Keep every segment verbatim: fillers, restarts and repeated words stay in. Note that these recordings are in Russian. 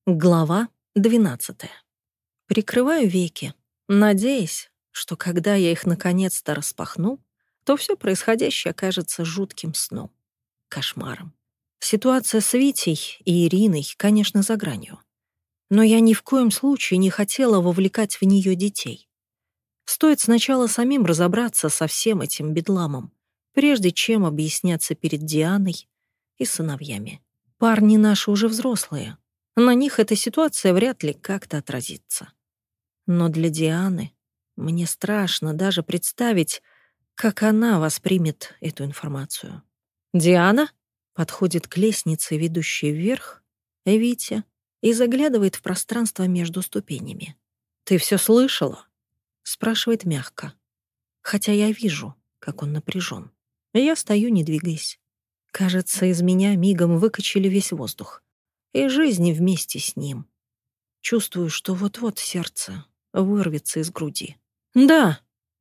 Глава двенадцатая. Прикрываю веки, надеясь, что когда я их наконец-то распахну, то все происходящее окажется жутким сном, кошмаром. Ситуация с Витей и Ириной, конечно, за гранью. Но я ни в коем случае не хотела вовлекать в нее детей. Стоит сначала самим разобраться со всем этим бедламом, прежде чем объясняться перед Дианой и сыновьями. Парни наши уже взрослые. На них эта ситуация вряд ли как-то отразится. Но для Дианы мне страшно даже представить, как она воспримет эту информацию. «Диана?» — подходит к лестнице, ведущей вверх, Витя, и заглядывает в пространство между ступенями. «Ты все слышала?» — спрашивает мягко. Хотя я вижу, как он напряжен. Я стою, не двигаясь. Кажется, из меня мигом выкачали весь воздух. И жизни вместе с ним. Чувствую, что вот-вот сердце вырвется из груди. «Да,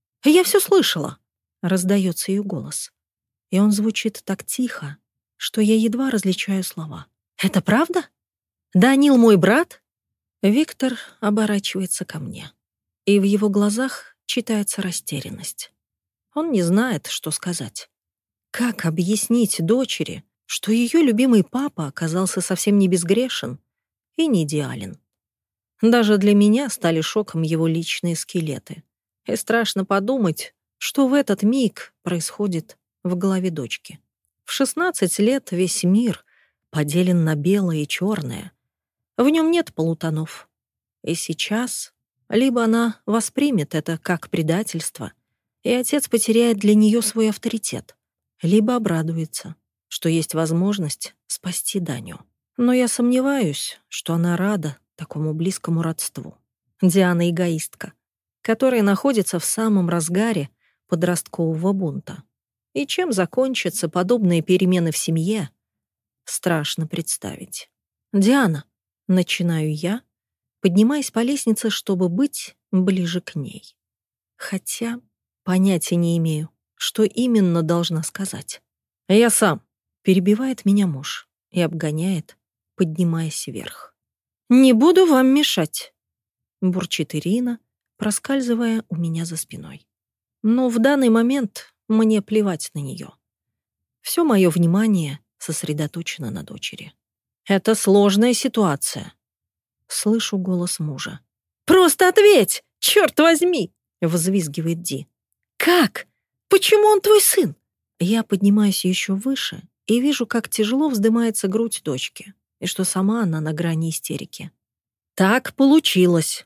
я все слышала», — раздается ее голос. И он звучит так тихо, что я едва различаю слова. «Это правда? Данил мой брат?» Виктор оборачивается ко мне, и в его глазах читается растерянность. Он не знает, что сказать. Как объяснить дочери, что ее любимый папа оказался совсем не безгрешен и не идеален? Даже для меня стали шоком его личные скелеты. И страшно подумать, что в этот миг происходит в голове дочки. В шестнадцать лет весь мир поделен на белое и черное. В нем нет полутонов. И сейчас либо она воспримет это как предательство, и отец потеряет для нее свой авторитет, либо обрадуется, что есть возможность спасти Даню. Но я сомневаюсь, что она рада такому близкому родству. Диана — эгоистка, которая находится в самом разгаре подросткового бунта. И чем закончатся подобные перемены в семье, страшно представить. «Диана», — начинаю я, поднимаясь по лестнице, чтобы быть ближе к ней. Хотя понятия не имею, что именно должна сказать. «Я сам», — перебивает меня муж и обгоняет, поднимаясь вверх. «Не буду вам мешать», — бурчит Ирина, проскальзывая у меня за спиной. Но в данный момент мне плевать на нее. Все мое внимание сосредоточено на дочери. «Это сложная ситуация», — слышу голос мужа. «Просто ответь, черт возьми!» — взвизгивает Ди. «Как? Почему он твой сын?» Я поднимаюсь еще выше и вижу, как тяжело вздымается грудь дочки, и что сама она на грани истерики. «Так получилось»,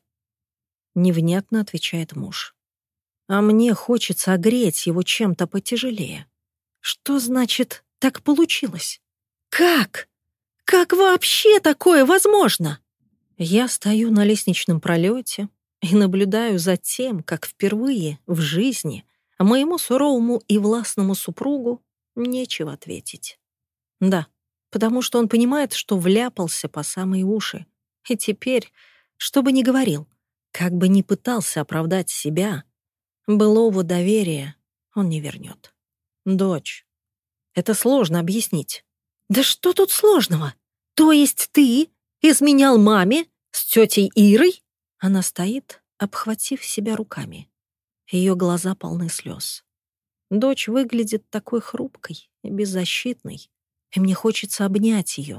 — невнятно отвечает муж. А мне хочется огреть его чем-то потяжелее. Что значит «так получилось»? Как? Как вообще такое возможно? Я стою на лестничном пролете и наблюдаю за тем, как впервые в жизни моему суровому и властному супругу нечего ответить. Да, потому что он понимает, что вляпался по самые уши. И теперь, что бы ни говорил, как бы ни пытался оправдать себя, былого доверия он не вернет. «Дочь, это сложно объяснить». «Да что тут сложного? То есть ты изменял маме с тетей Ирой?» Она стоит, обхватив себя руками. Ее глаза полны слез. Дочь выглядит такой хрупкой и беззащитной, и мне хочется обнять ее,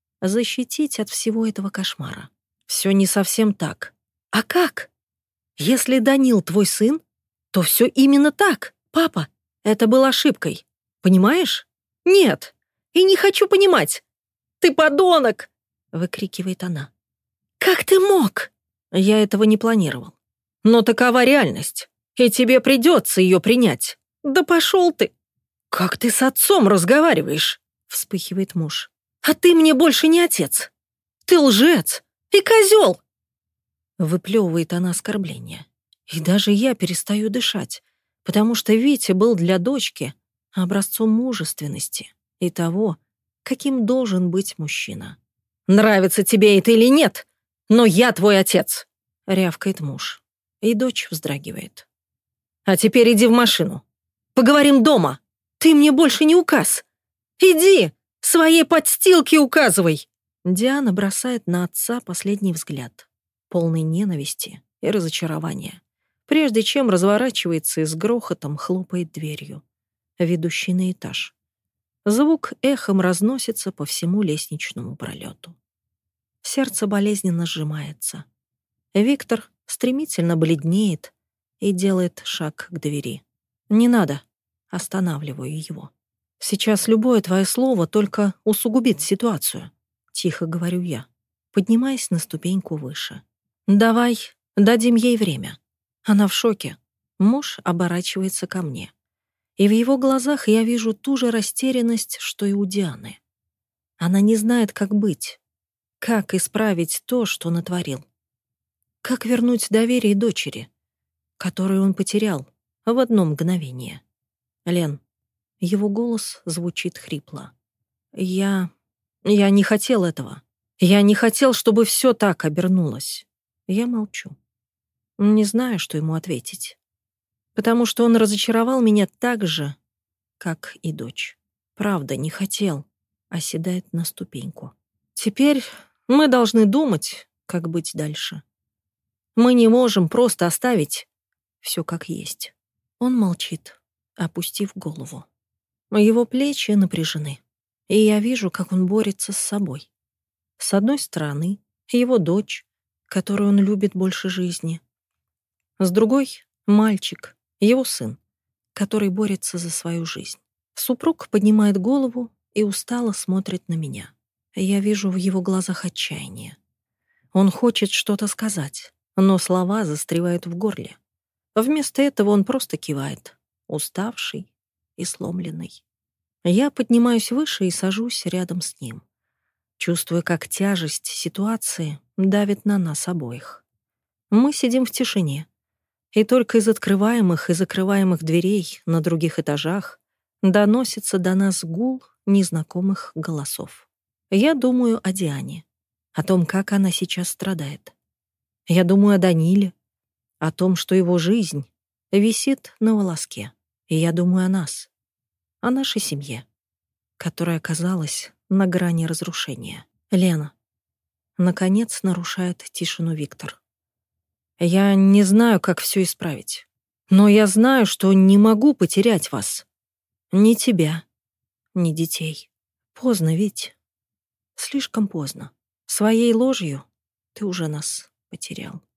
защитить от всего этого кошмара. Все не совсем так. А как? Если Данил твой сын, то все именно так, папа. Это было ошибкой. Понимаешь? Нет. И не хочу понимать. Ты подонок! Выкрикивает она. Как ты мог? Я этого не планировал. Но такова реальность. И тебе придется ее принять. Да пошел ты! Как ты с отцом разговариваешь? Вспыхивает муж. А ты мне больше не отец. Ты лжец и козел! Выплевывает она оскорбление. И даже я перестаю дышать, потому что Витя был для дочки образцом мужественности и того, каким должен быть мужчина. «Нравится тебе это или нет, но я твой отец!» — рявкает муж. И дочь вздрагивает. «А теперь иди в машину. Поговорим дома. Ты мне больше не указ. Иди, своей подстилке указывай!» Диана бросает на отца последний взгляд, полный ненависти и разочарования, прежде чем разворачивается и с грохотом хлопает дверью, ведущей на этаж. Звук эхом разносится по всему лестничному пролету. Сердце болезненно сжимается. Виктор стремительно бледнеет и делает шаг к двери. «Не надо», — останавливаю его. «Сейчас любое твое слово только усугубит ситуацию», — тихо говорю я, поднимаясь на ступеньку выше. «Давай дадим ей время». Она в шоке. Муж оборачивается ко мне. И в его глазах я вижу ту же растерянность, что и у Дианы. Она не знает, как быть, как исправить то, что натворил. Как вернуть доверие дочери, которую он потерял в одно мгновение. «Лен», его голос звучит хрипло. «Я... я не хотел этого. Я не хотел, чтобы все так обернулось». Я молчу. Не знаю, что ему ответить. Потому что он разочаровал меня так же, как и дочь. Правда, не хотел. Оседает на ступеньку. Теперь мы должны думать, как быть дальше. Мы не можем просто оставить все как есть. Он молчит, опустив голову. Его плечи напряжены, и я вижу, как он борется с собой. С одной стороны, его дочь, которую он любит больше жизни. С другой — мальчик, его сын, который борется за свою жизнь. Супруг поднимает голову и устало смотрит на меня. Я вижу в его глазах отчаяние. Он хочет что-то сказать, но слова застревают в горле. Вместо этого он просто кивает, уставший и сломленный. Я поднимаюсь выше и сажусь рядом с ним, чувствуя, как тяжесть ситуации давит на нас обоих. Мы сидим в тишине, и только из открываемых и закрываемых дверей на других этажах доносится до нас гул незнакомых голосов. Я думаю о Диане, о том, как она сейчас страдает. Я думаю о Даниле, о том, что его жизнь висит на волоске. И я думаю о нас, о нашей семье, которая оказалась на грани разрушения. Лена. Наконец нарушает тишину Виктор. Я не знаю, как все исправить. Но я знаю, что не могу потерять вас. Ни тебя, ни детей. Поздно ведь. Слишком поздно. Своей ложью ты уже нас потерял.